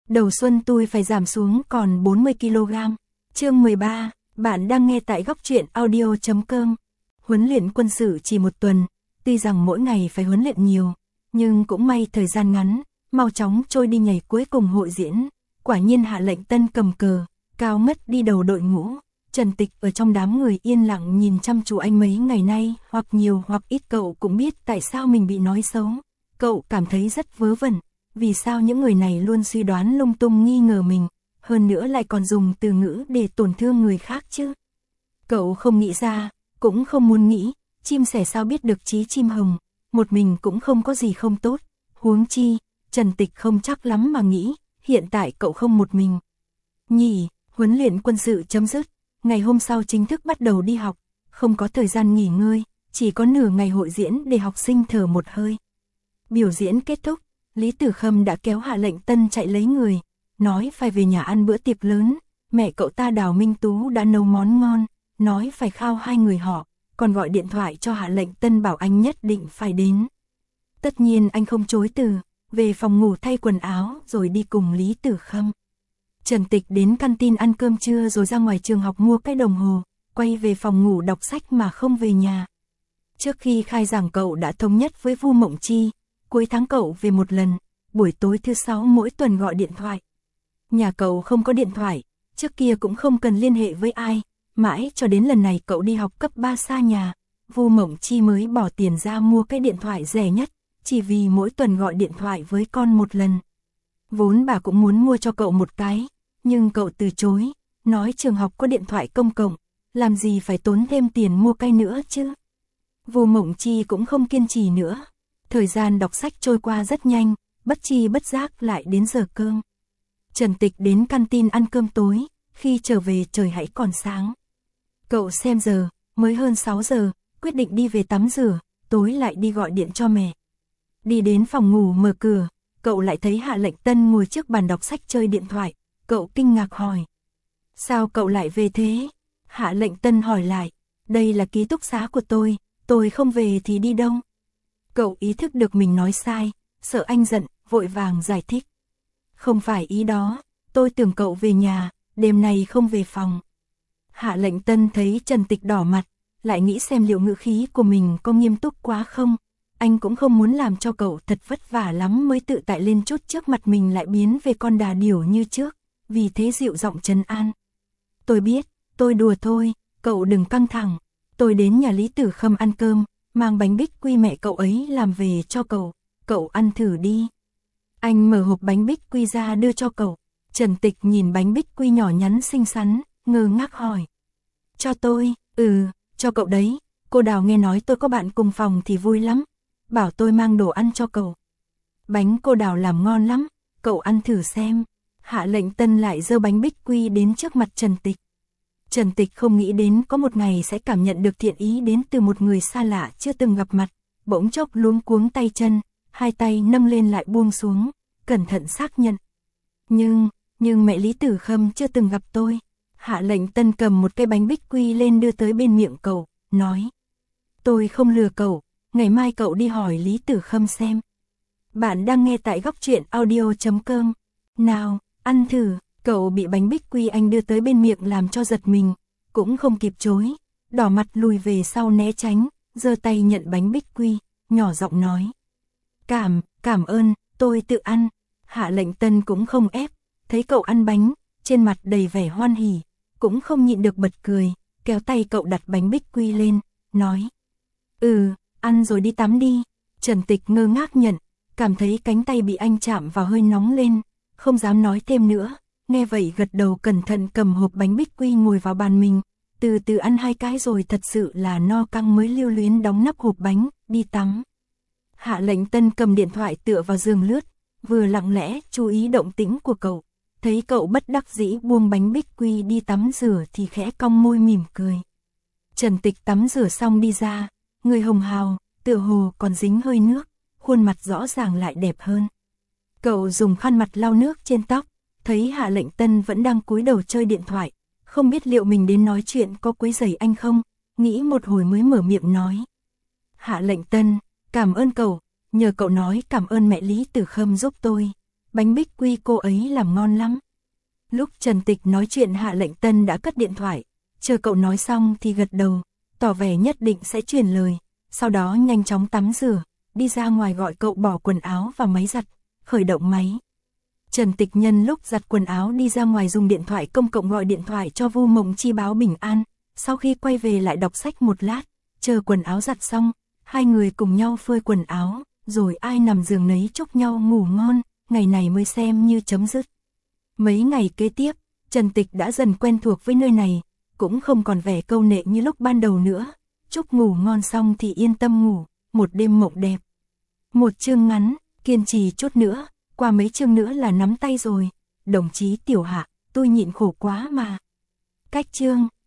Đầu xuân tôi phải giảm xuống còn 40kg. Chương 13, bạn đang nghe tại góc truyện audio.com. Huấn luyện quân sự chỉ 1 tuần, tuy rằng mỗi ngày phải huấn luyện nhiều, nhưng cũng may thời gian ngắn, mau chóng trôi đi. Ngày cuối cùng hội diễn, quả nhiên Hạ Lệnh Tân cầm cờ, cao ngất đi đầu đội ngũ. Trần Tịch ở trong đám người yên lặng nhìn chăm chú anh mấy ngày nay, hoặc nhiều hoặc ít cậu cũng biết tại sao mình bị nói xấu. Cậu cảm thấy rất vớ vẩn, vì sao những người này luôn suy đoán lung tung nghi ngờ mình, hơn nữa lại còn dùng từ ngữ để tổn thương người khác chứ. Cậu không nghĩ ra, cũng không muốn nghĩ, chim sẻ sao biết được chí chim hồng, một mình cũng không có gì không tốt, huống chi, Trần Tịch không chắc lắm mà nghĩ, hiện tại cậu không một mình. Nhỉ, huấn luyện quân sự chấm dứt, ngày hôm sau chính thức bắt đầu đi học, không có thời gian nghỉ ngơi, chỉ có nửa ngày hội diễn để học sinh thở một hơi. Biểu diễn kết thúc, Lý Tử Khâm đã kéo Hạ Lệnh Tân chạy lấy người, nói phải về nhà ăn bữa tiệc lớn, mẹ cậu ta Đào Minh Tú đã nấu món ngon, nói phải khao hai người họ, còn gọi điện thoại cho Hạ Lệnh Tân bảo anh nhất định phải đến. Tất nhiên anh không chối từ, về phòng ngủ thay quần áo rồi đi cùng Lý Tử Khâm. Trần Tịch đến canteen ăn cơm trưa rồi ra ngoài trường học mua cái đồng hồ, quay về phòng ngủ đọc sách mà không về nhà. Trước khi khai giảng cậu đã thống nhất với Vu Mộng Chi, cuối tháng cậu về một lần, buổi tối thứ 6 mỗi tuần gọi điện thoại. Nhà cậu không có điện thoại, trước kia cũng không cần liên hệ với ai, mãi cho đến lần này cậu đi học cấp 3 xa nhà, Vu Mộng Chi mới bỏ tiền ra mua cái điện thoại rẻ nhất, chỉ vì mỗi tuần gọi điện thoại với con một lần. Vốn bà cũng muốn mua cho cậu một cái, nhưng cậu từ chối, nói trường học có điện thoại công cộng, làm gì phải tốn thêm tiền mua cái nữa chứ. Vu Mộng Chi cũng không kiên trì nữa. Thời gian đọc sách trôi qua rất nhanh, bất chi bất giác lại đến giờ cơm. Trần Tịch đến canteen ăn cơm tối, khi trở về trời hãy còn sáng. Cậu xem giờ, mới hơn 6 giờ, quyết định đi về tắm rửa, tối lại đi gọi điện cho mẹ. Đi đến phòng ngủ mở cửa, cậu lại thấy Hạ Lệnh Tân ngồi trước bàn đọc sách chơi điện thoại, cậu kinh ngạc hỏi. Sao cậu lại về thế? Hạ Lệnh Tân hỏi lại, đây là ký túc xá của tôi không về thì đi đâu? Cậu ý thức được mình nói sai, sợ anh giận, vội vàng giải thích. Không phải ý đó, tôi tưởng cậu về nhà, đêm nay không về phòng. Hạ Lệnh Tân thấy Trần Tịch đỏ mặt, lại nghĩ xem liệu ngữ khí của mình có nghiêm túc quá không. Anh cũng không muốn làm cho cậu thật vất vả lắm mới tự tại lên chút trước mặt mình lại biến về con đà điểu như trước, vì thế dịu giọng trấn an. Tôi biết, tôi đùa thôi, cậu đừng căng thẳng, tôi đến nhà Lý Tử Khâm ăn cơm, mang bánh bích quy mẹ cậu ấy làm về cho cậu ăn thử đi. Anh mở hộp bánh bích quy ra đưa cho cậu. Trần Tịch nhìn bánh bích quy nhỏ nhắn xinh xắn, ngơ ngác hỏi. Cho tôi, cho cậu đấy, cô Đào nghe nói tôi có bạn cùng phòng thì vui lắm, bảo tôi mang đồ ăn cho cậu. Bánh cô Đào làm ngon lắm, cậu ăn thử xem. Hạ Lệnh Tân lại giơ bánh bích quy đến trước mặt Trần Tịch. Trần Tịch không nghĩ đến có một ngày sẽ cảm nhận được thiện ý đến từ một người xa lạ chưa từng gặp mặt, bỗng chốc luống cuống tay chân, hai tay nâng lên lại buông xuống, cẩn thận xác nhận. Nhưng mẹ Lý Tử Khâm chưa từng gặp tôi. Hạ Lệnh Tân cầm một cái bánh bích quy lên đưa tới bên miệng cậu, nói. Tôi không lừa cậu, ngày mai cậu đi hỏi Lý Tử Khâm xem. Bạn đang nghe tại góc truyện audio.com. Nào, ăn thử. Cậu bị bánh bích quy anh đưa tới bên miệng làm cho giật mình, cũng không kịp chối, đỏ mặt lùi về sau né tránh, giơ tay nhận bánh bích quy, nhỏ giọng nói. Cảm ơn, tôi tự ăn. Hạ Lệnh Tân cũng không ép, thấy cậu ăn bánh, trên mặt đầy vẻ hoan hỉ, cũng không nhịn được bật cười, kéo tay cậu đặt bánh bích quy lên, nói. Ăn rồi đi tắm đi. Trần Tịch ngơ ngác nhận, cảm thấy cánh tay bị anh chạm vào hơi nóng lên, không dám nói thêm nữa. Nghe vậy gật đầu cẩn thận cầm hộp bánh bích quy ngồi vào bàn mình, từ từ ăn 2 cái rồi thật sự là no căng mới lưu luyến đóng nắp hộp bánh, đi tắm. Hạ Lệnh Tân cầm điện thoại tựa vào giường lướt, vừa lặng lẽ chú ý động tĩnh của cậu, thấy cậu bất đắc dĩ buông bánh bích quy đi tắm rửa thì khẽ cong môi mỉm cười. Trần Tịch tắm rửa xong đi ra, người hồng hào, tựa hồ còn dính hơi nước, khuôn mặt rõ ràng lại đẹp hơn. Cậu dùng khăn mặt lau nước trên tóc, thấy Hạ Lệnh Tân vẫn đang cúi đầu chơi điện thoại, không biết liệu mình đến nói chuyện có quấy rầy anh không, nghĩ một hồi mới mở miệng nói. Hạ Lệnh Tân, cảm ơn cậu, nhờ cậu nói cảm ơn mẹ Lý Tử Khâm giúp tôi. bánh bích quy cô ấy làm ngon lắm. Lúc Trần Tịch nói chuyện Hạ Lệnh Tân đã cất điện thoại, chờ cậu nói xong thì gật đầu, tỏ vẻ nhất định sẽ truyền lời, sau đó nhanh chóng tắm rửa, đi ra ngoài gọi cậu bỏ quần áo vào máy giặt, khởi động máy. Trần Tịch nhân lúc giặt quần áo đi ra ngoài dùng điện thoại công cộng gọi điện thoại cho Vu Mộng Chi báo bình an, sau khi quay về lại đọc sách một lát, chờ quần áo giặt xong, hai người cùng nhau phơi quần áo, rồi ai nằm giường nấy chúc nhau ngủ ngon, ngày này mới xem như chấm dứt. Mấy ngày kế tiếp, Trần Tịch đã dần quen thuộc với nơi này, cũng không còn vẻ câu nệ như lúc ban đầu nữa. Chúc ngủ ngon xong thì yên tâm ngủ, một đêm mộng đẹp. Một chương ngắn, kiên trì chút nữa, qua mấy chương nữa là nắm tay rồi. Đồng chí Tiểu Hạ, tôi nhịn khổ quá mà. Cách chương